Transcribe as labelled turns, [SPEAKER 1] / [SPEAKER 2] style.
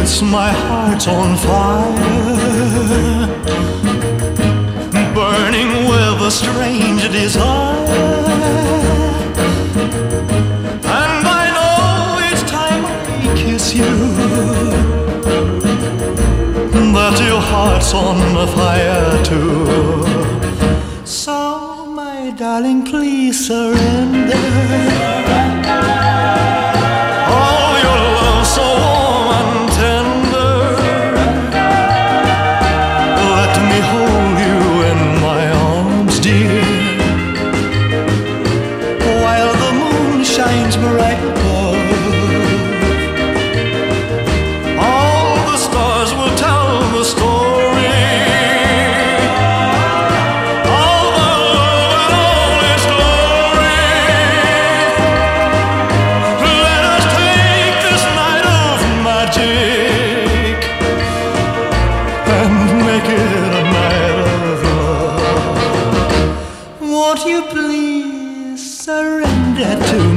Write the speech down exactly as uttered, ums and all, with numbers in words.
[SPEAKER 1] kiss, my heart's on fire, burning with a strange desire. And I know each time I kiss you that your heart's on fire too. So my darling, please surrender. Oh, your love so warm and tender. Let me hold you in my arms, dear, while the moon shines bright above. All the stars will tell the story. Won't you please surrender to